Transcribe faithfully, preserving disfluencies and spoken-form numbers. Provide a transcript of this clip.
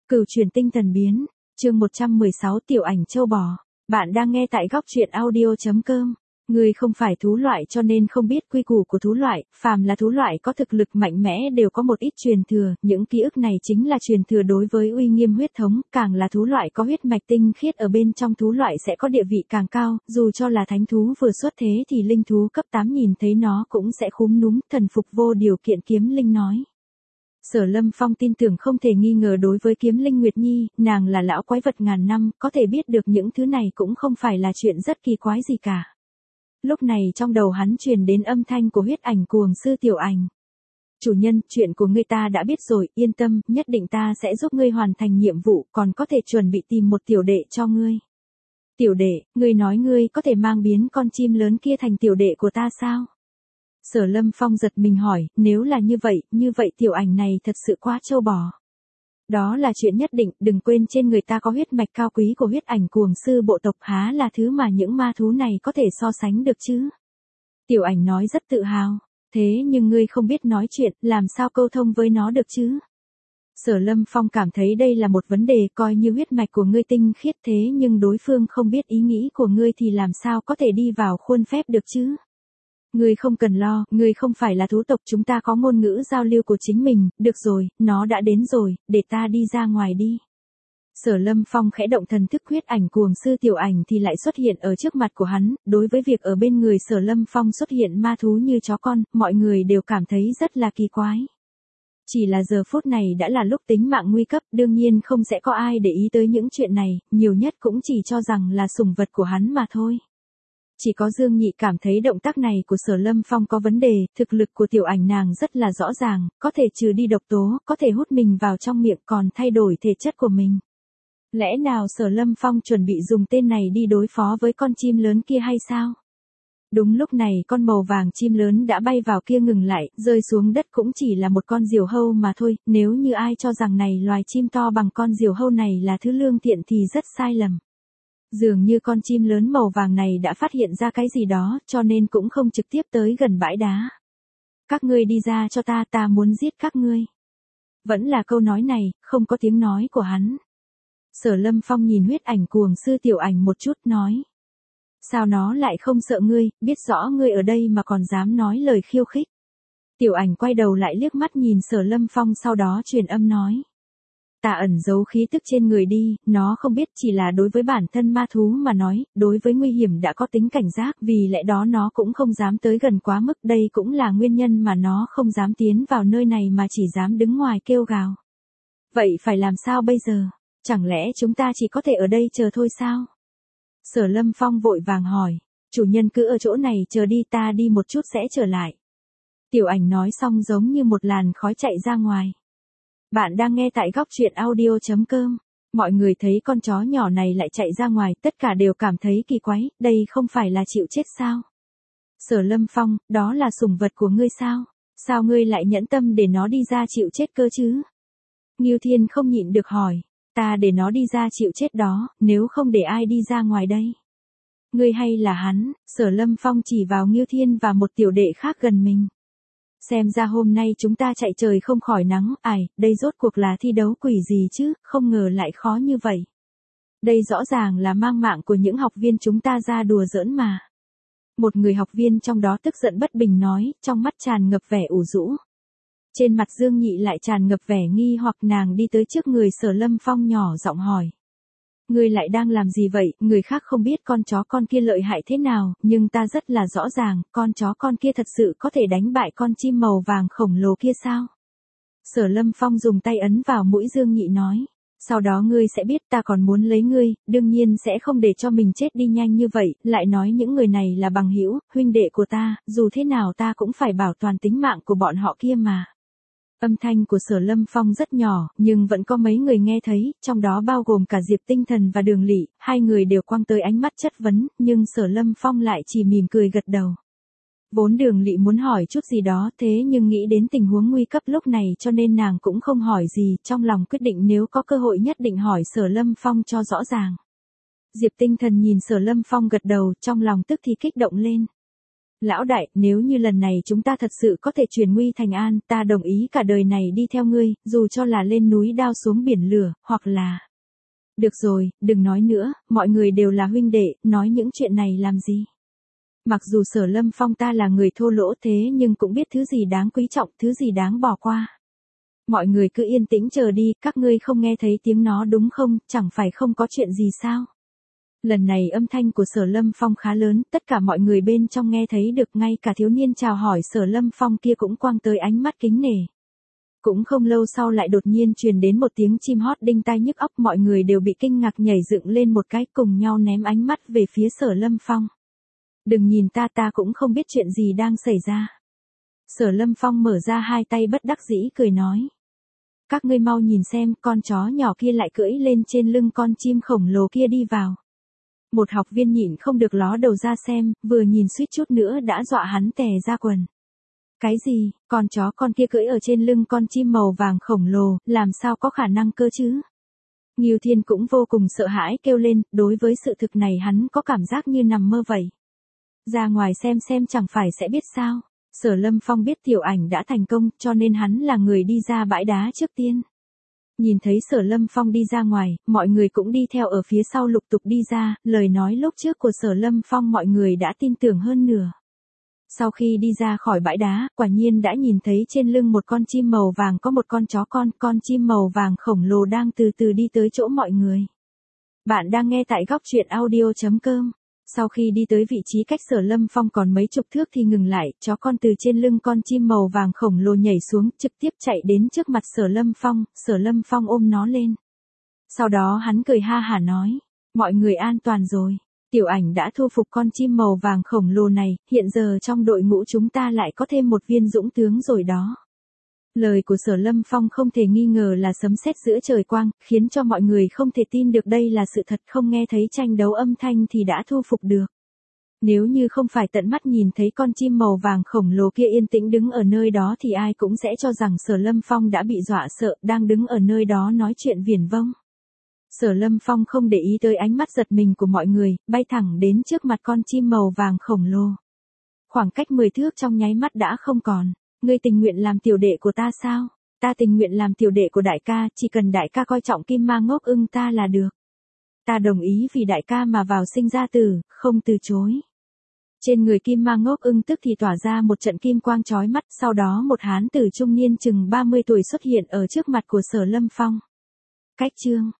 Cửu truyền tinh thần biến, chương một trăm mười sáu tiểu ảnh châu bò. Bạn đang nghe tại góc truyện audio chấm com. Ngươi không phải thú loại cho nên không biết quy củ của thú loại, phàm là thú loại có thực lực mạnh mẽ đều có một ít truyền thừa, những ký ức này chính là truyền thừa đối với uy nghiêm huyết thống, càng là thú loại có huyết mạch tinh khiết ở bên trong thú loại sẽ có địa vị càng cao, dù cho là thánh thú vừa xuất thế thì linh thú cấp tám nhìn thấy nó cũng sẽ khúm núm, thần phục vô điều kiện. Kiếm Linh nói. Sở Lâm Phong tin tưởng không thể nghi ngờ đối với Kiếm Linh Nguyệt Nhi, nàng là lão quái vật ngàn năm, có thể biết được những thứ này cũng không phải là chuyện rất kỳ quái gì cả. Lúc này trong đầu hắn truyền đến âm thanh của huyết ảnh cuồng sư Tiểu Ảnh. Chủ nhân, chuyện của ngươi ta đã biết rồi, yên tâm, nhất định ta sẽ giúp ngươi hoàn thành nhiệm vụ, còn có thể chuẩn bị tìm một tiểu đệ cho ngươi. Tiểu đệ, ngươi nói ngươi có thể mang biến con chim lớn kia thành tiểu đệ của ta sao? Sở Lâm Phong giật mình hỏi, nếu là như vậy, như vậy Tiểu Ảnh này thật sự quá trâu bò. Đó là chuyện nhất định, đừng quên trên người ta có huyết mạch cao quý của huyết ảnh cuồng sư bộ tộc, há là thứ mà những ma thú này có thể so sánh được chứ. Tiểu Ảnh nói rất tự hào, thế nhưng ngươi không biết nói chuyện, làm sao câu thông với nó được chứ? Sở Lâm Phong cảm thấy đây là một vấn đề, coi như huyết mạch của ngươi tinh khiết thế nhưng đối phương không biết ý nghĩ của ngươi thì làm sao có thể đi vào khuôn phép được chứ? Ngươi không cần lo, ngươi không phải là thú tộc, chúng ta có ngôn ngữ giao lưu của chính mình, được rồi, nó đã đến rồi, để ta đi ra ngoài đi. Sở Lâm Phong khẽ động thần thức, huyết ảnh cuồng sư Tiểu Ảnh thì lại xuất hiện ở trước mặt của hắn, đối với việc ở bên người Sở Lâm Phong xuất hiện ma thú như chó con, mọi người đều cảm thấy rất là kỳ quái. Chỉ là giờ phút này đã là lúc tính mạng nguy cấp, đương nhiên không sẽ có ai để ý tới những chuyện này, nhiều nhất cũng chỉ cho rằng là sủng vật của hắn mà thôi. Chỉ có Dương Nhị cảm thấy động tác này của Sở Lâm Phong có vấn đề, thực lực của Tiểu Ảnh nàng rất là rõ ràng, có thể trừ đi độc tố, có thể hút mình vào trong miệng còn thay đổi thể chất của mình. Lẽ nào Sở Lâm Phong chuẩn bị dùng tên này đi đối phó với con chim lớn kia hay sao? Đúng lúc này con màu vàng chim lớn đã bay vào kia ngừng lại, rơi xuống đất cũng chỉ là một con diều hâu mà thôi, nếu như ai cho rằng này loài chim to bằng con diều hâu này là thứ lương thiện thì rất sai lầm. Dường như con chim lớn màu vàng này đã phát hiện ra cái gì đó, cho nên cũng không trực tiếp tới gần bãi đá. Các ngươi đi ra cho ta, ta muốn giết các ngươi. Vẫn là câu nói này, không có tiếng nói của hắn. Sở Lâm Phong nhìn huyết ảnh cuồng sư Tiểu Ảnh một chút nói. Sao nó lại không sợ ngươi, biết rõ ngươi ở đây mà còn dám nói lời khiêu khích. Tiểu Ảnh quay đầu lại liếc mắt nhìn Sở Lâm Phong sau đó truyền âm nói. Ta ẩn giấu khí tức trên người đi, nó không biết, chỉ là đối với bản thân ma thú mà nói, đối với nguy hiểm đã có tính cảnh giác, vì lẽ đó nó cũng không dám tới gần quá mức, đây cũng là nguyên nhân mà nó không dám tiến vào nơi này mà chỉ dám đứng ngoài kêu gào. Vậy phải làm sao bây giờ? Chẳng lẽ chúng ta chỉ có thể ở đây chờ thôi sao? Sở Lâm Phong vội vàng hỏi, chủ nhân cứ ở chỗ này chờ đi, ta đi một chút sẽ trở lại. Tiểu Ảnh nói xong giống như một làn khói chạy ra ngoài. Bạn đang nghe tại góc truyện audio chấm com. Mọi người thấy con chó nhỏ này lại chạy ra ngoài, tất cả đều cảm thấy kỳ quái, đây không phải là chịu chết sao? Sở Lâm Phong, đó là sủng vật của ngươi sao? Sao ngươi lại nhẫn tâm để nó đi ra chịu chết cơ chứ? Ngưu Thiên không nhịn được hỏi, ta để nó đi ra chịu chết đó, nếu không để ai đi ra ngoài đây? Ngươi hay là hắn? Sở Lâm Phong chỉ vào Ngưu Thiên và một tiểu đệ khác gần mình. Xem ra hôm nay chúng ta chạy trời không khỏi nắng, ải, đây rốt cuộc là thi đấu quỷ gì chứ, không ngờ lại khó như vậy. Đây rõ ràng là mang mạng của những học viên chúng ta ra đùa giỡn mà. Một người học viên trong đó tức giận bất bình nói, trong mắt tràn ngập vẻ ủ rũ. Trên mặt Dương Nhị lại tràn ngập vẻ nghi hoặc, nàng đi tới trước người Sở Lâm Phong nhỏ giọng hỏi. Ngươi lại đang làm gì vậy, người khác không biết con chó con kia lợi hại thế nào, nhưng ta rất là rõ ràng, con chó con kia thật sự có thể đánh bại con chim màu vàng khổng lồ kia sao? Sở Lâm Phong dùng tay ấn vào mũi Dương Nhị nói, sau đó ngươi sẽ biết ta còn muốn lấy ngươi, đương nhiên sẽ không để cho mình chết đi nhanh như vậy, lại nói những người này là bằng hữu, huynh đệ của ta, dù thế nào ta cũng phải bảo toàn tính mạng của bọn họ kia mà. Âm thanh của Sở Lâm Phong rất nhỏ, nhưng vẫn có mấy người nghe thấy, trong đó bao gồm cả Diệp Tinh Thần và Đường Lỵ, hai người đều quăng tới ánh mắt chất vấn, nhưng Sở Lâm Phong lại chỉ mỉm cười gật đầu. Vốn Đường Lỵ muốn hỏi chút gì đó, thế nhưng nghĩ đến tình huống nguy cấp lúc này cho nên nàng cũng không hỏi gì, trong lòng quyết định nếu có cơ hội nhất định hỏi Sở Lâm Phong cho rõ ràng. Diệp Tinh Thần nhìn Sở Lâm Phong gật đầu, trong lòng tức thì kích động lên. Lão đại, nếu như lần này chúng ta thật sự có thể chuyển nguy thành an, ta đồng ý cả đời này đi theo ngươi, dù cho là lên núi đao xuống biển lửa, hoặc là... Được rồi, đừng nói nữa, mọi người đều là huynh đệ, nói những chuyện này làm gì. Mặc dù Sở Lâm Phong ta là người thô lỗ thế nhưng cũng biết thứ gì đáng quý trọng, thứ gì đáng bỏ qua. Mọi người cứ yên tĩnh chờ đi, các ngươi không nghe thấy tiếng nó đúng không, chẳng phải không có chuyện gì sao. Lần này âm thanh của Sở Lâm Phong khá lớn, tất cả mọi người bên trong nghe thấy được, ngay cả thiếu niên chào hỏi Sở Lâm Phong kia cũng quăng tới ánh mắt kính nể. Cũng không lâu sau lại đột nhiên truyền đến một tiếng chim hót đinh tai nhức óc, mọi người đều bị kinh ngạc nhảy dựng lên một cái, cùng nhau ném ánh mắt về phía Sở Lâm Phong. Đừng nhìn ta, ta cũng không biết chuyện gì đang xảy ra. Sở Lâm Phong mở ra hai tay bất đắc dĩ cười nói. Các ngươi mau nhìn xem, con chó nhỏ kia lại cưỡi lên trên lưng con chim khổng lồ kia đi vào. Một học viên nhịn không được ló đầu ra xem, vừa nhìn suýt chút nữa đã dọa hắn tè ra quần. Cái gì, con chó con kia cưỡi ở trên lưng con chim màu vàng khổng lồ, làm sao có khả năng cơ chứ? Ngưu Thiên cũng vô cùng sợ hãi kêu lên, đối với sự thực này hắn có cảm giác như nằm mơ vậy. Ra ngoài xem xem chẳng phải sẽ biết sao. Sở Lâm Phong biết Tiểu Ảnh đã thành công, cho nên hắn là người đi ra bãi đá trước tiên. Nhìn thấy Sở Lâm Phong đi ra ngoài, mọi người cũng đi theo ở phía sau lục tục đi ra, lời nói lúc trước của Sở Lâm Phong mọi người đã tin tưởng hơn nửa. Sau khi đi ra khỏi bãi đá, quả nhiên đã nhìn thấy trên lưng một con chim màu vàng có một con chó con, con chim màu vàng khổng lồ đang từ từ đi tới chỗ mọi người. Bạn đang nghe tại góc truyện audio chấm com. Sau khi đi tới vị trí cách Sở Lâm Phong còn mấy chục thước thì ngừng lại, chó con từ trên lưng con chim màu vàng khổng lồ nhảy xuống, trực tiếp chạy đến trước mặt Sở Lâm Phong, Sở Lâm Phong ôm nó lên. Sau đó hắn cười ha hả nói, mọi người an toàn rồi, Tiểu Ảnh đã thu phục con chim màu vàng khổng lồ này, hiện giờ trong đội ngũ chúng ta lại có thêm một viên dũng tướng rồi đó. Lời của Sở Lâm Phong không thể nghi ngờ là sấm sét giữa trời quang, khiến cho mọi người không thể tin được đây là sự thật, không nghe thấy tranh đấu âm thanh thì đã thu phục được. Nếu như không phải tận mắt nhìn thấy con chim màu vàng khổng lồ kia yên tĩnh đứng ở nơi đó thì ai cũng sẽ cho rằng Sở Lâm Phong đã bị dọa sợ, đang đứng ở nơi đó nói chuyện viển vông. Sở Lâm Phong không để ý tới ánh mắt giật mình của mọi người, bay thẳng đến trước mặt con chim màu vàng khổng lồ. Khoảng cách mười thước trong nháy mắt đã không còn. Ngươi tình nguyện làm tiểu đệ của ta sao? Ta tình nguyện làm tiểu đệ của đại ca, chỉ cần đại ca coi trọng Kim Ma Ngốc Ưng ta là được. Ta đồng ý vì đại ca mà vào sinh ra tử, không từ chối. Trên người Kim Ma Ngốc Ưng tức thì tỏa ra một trận kim quang chói mắt, sau đó một hán tử trung niên chừng ba mươi tuổi xuất hiện ở trước mặt của Sở Lâm Phong. Cách chương,